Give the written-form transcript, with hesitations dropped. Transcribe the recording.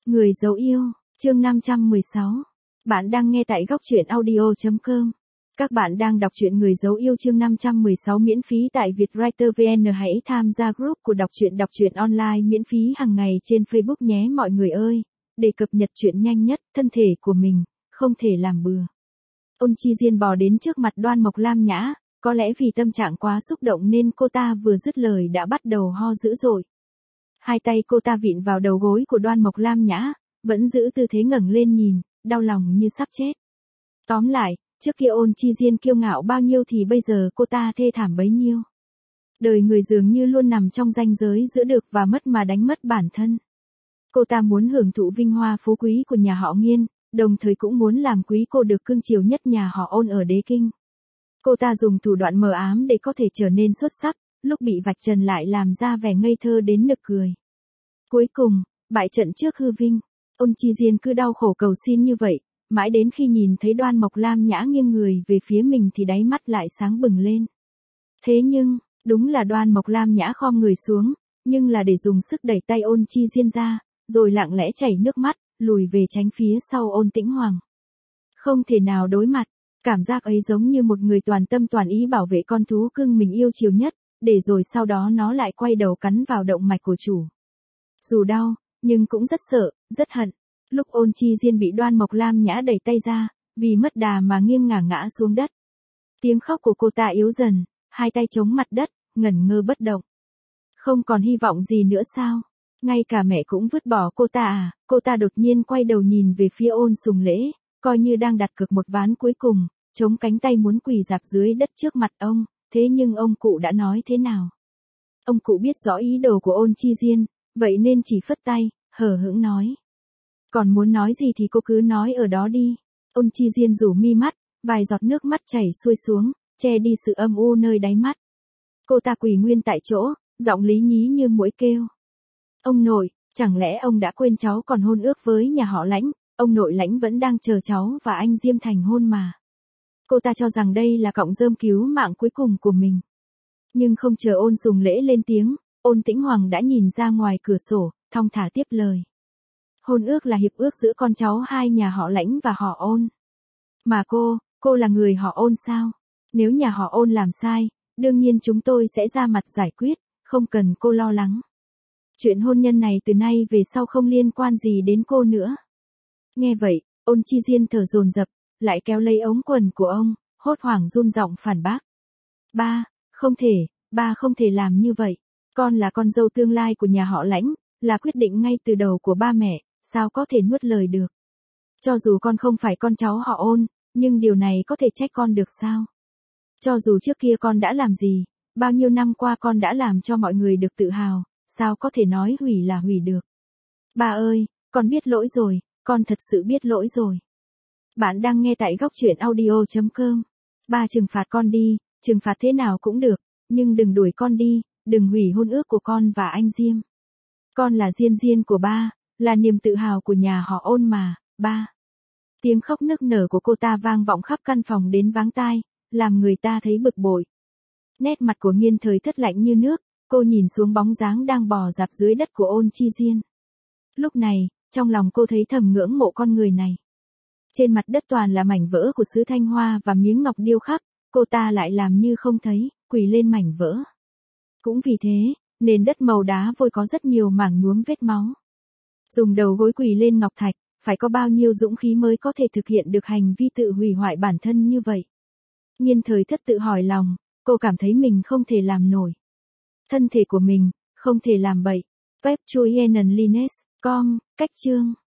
Người dấu yêu, chương 516. Bạn đang nghe tại góc truyện audio.com. Các bạn đang đọc truyện Người dấu yêu chương 516 miễn phí tại Vietwriter VN. Hãy tham gia group của đọc truyện online miễn phí hàng ngày trên Facebook nhé mọi người ơi. Để cập nhật truyện nhanh nhất, thân thể của mình, không thể làm bừa. Ôn Chi Diên bò đến trước mặt Đoan Mộc Lam Nhã, có lẽ vì tâm trạng quá xúc động nên cô ta vừa dứt lời đã bắt đầu ho dữ dội. Hai tay cô ta vịn vào đầu gối của Đoan Mộc Lam Nhã, vẫn giữ tư thế ngẩng lên nhìn, đau lòng như sắp chết. Tóm lại, trước kia Ôn Chi Diên kiêu ngạo bao nhiêu thì bây giờ cô ta thê thảm bấy nhiêu. Đời người dường như luôn nằm trong ranh giới giữa được và mất mà đánh mất bản thân. Cô ta muốn hưởng thụ vinh hoa phú quý của nhà họ Nghiên, đồng thời cũng muốn làm quý cô được cưng chiều nhất nhà họ Ôn ở Đế Kinh. Cô ta dùng thủ đoạn mờ ám để có thể trở nên xuất sắc, lúc bị vạch trần lại làm ra vẻ ngây thơ đến nực cười. Cuối cùng, bại trận trước hư vinh, Ôn Chi Diên cứ đau khổ cầu xin như vậy, mãi đến khi nhìn thấy Đoan Mộc Lam Nhã nghiêng người về phía mình thì đáy mắt lại sáng bừng lên. Thế nhưng, đúng là Đoan Mộc Lam Nhã khom người xuống, nhưng là để dùng sức đẩy tay Ôn Chi Diên ra, rồi lặng lẽ chảy nước mắt, lùi về tránh phía sau Ôn Tĩnh Hoàng. Không thể nào đối mặt, cảm giác ấy giống như một người toàn tâm toàn ý bảo vệ con thú cưng mình yêu chiều nhất, để rồi sau đó nó lại quay đầu cắn vào động mạch của chủ. Dù đau, nhưng cũng rất sợ, rất hận. Lúc Ôn Chi Diên bị Đoan Mộc Lam Nhã đẩy tay ra, vì mất đà mà nghiêng ngả ngã xuống đất. Tiếng khóc của cô ta yếu dần, hai tay chống mặt đất, ngẩn ngơ bất động. Không còn hy vọng gì nữa sao? Ngay cả mẹ cũng vứt bỏ cô ta à? Cô ta đột nhiên quay đầu nhìn về phía Ôn Sùng Lễ, coi như đang đặt cược một ván cuối cùng, chống cánh tay muốn quỳ rạp dưới đất trước mặt ông. Thế nhưng ông cụ đã nói thế nào? Ông cụ biết rõ ý đồ của Ôn Chi Diên, vậy nên chỉ phất tay, hờ hững nói. Còn muốn nói gì thì cô cứ nói ở đó đi. Ôn Chi Diên rủ mi mắt, vài giọt nước mắt chảy xuôi xuống, che đi sự âm u nơi đáy mắt. Cô ta quỳ nguyên tại chỗ, giọng lý nhí như muỗi kêu. Ông nội, chẳng lẽ ông đã quên cháu còn hôn ước với nhà họ Lãnh, ông nội Lãnh vẫn đang chờ cháu và anh Diêm thành hôn mà. Cô ta cho rằng đây là cọng rơm cứu mạng cuối cùng của mình. Nhưng không chờ Ôn Sùng Lễ lên tiếng, Ôn Tĩnh Hoàng đã nhìn ra ngoài cửa sổ, thong thả tiếp lời. Hôn ước là hiệp ước giữa con cháu hai nhà họ Lãnh và họ Ôn. Mà cô là người họ Ôn sao? Nếu nhà họ Ôn làm sai, đương nhiên chúng tôi sẽ ra mặt giải quyết, không cần cô lo lắng. Chuyện hôn nhân này từ nay về sau không liên quan gì đến cô nữa. Nghe vậy, Ôn Chi Diên thở dồn dập, lại kéo lấy ống quần của ông, hốt hoảng run giọng phản bác. Ba không thể làm như vậy. Con là con dâu tương lai của nhà họ Lãnh, là quyết định ngay từ đầu của ba mẹ, sao có thể nuốt lời được. Cho dù con không phải con cháu họ Ôn, nhưng điều này có thể trách con được sao? Cho dù trước kia con đã làm gì, bao nhiêu năm qua con đã làm cho mọi người được tự hào, sao có thể nói hủy là hủy được. Ba ơi, con biết lỗi rồi, con thật sự biết lỗi rồi. Bạn đang nghe tại góc truyện audio.com. Ba trừng phạt con đi, trừng phạt thế nào cũng được, nhưng đừng đuổi con đi, đừng hủy hôn ước của con và anh Diêm. Con là Diên của ba, là niềm tự hào của nhà họ Ôn mà, ba. Tiếng khóc nức nở của cô ta vang vọng khắp căn phòng đến váng tai, làm người ta thấy bực bội. Nét mặt của Nghiên Thời Thất lạnh như nước, cô nhìn xuống bóng dáng đang bò rạp dưới đất của Ôn Chi Diên. Lúc này, trong lòng cô thấy thầm ngưỡng mộ con người này. Trên mặt đất toàn là mảnh vỡ của sứ thanh hoa và miếng ngọc điêu khắc, cô ta lại làm như không thấy, quỳ lên mảnh vỡ. Cũng vì thế, nền đất màu đá vôi có rất nhiều mảng nhuốm vết máu. Dùng đầu gối quỳ lên ngọc thạch, phải có bao nhiêu dũng khí mới có thể thực hiện được hành vi tự hủy hoại bản thân như vậy. Nghiên Thời Thất tự hỏi lòng, cô cảm thấy mình không thể làm nổi. Thân thể của mình, không thể làm bậy. Web Chuyen Lines, com, cách chương.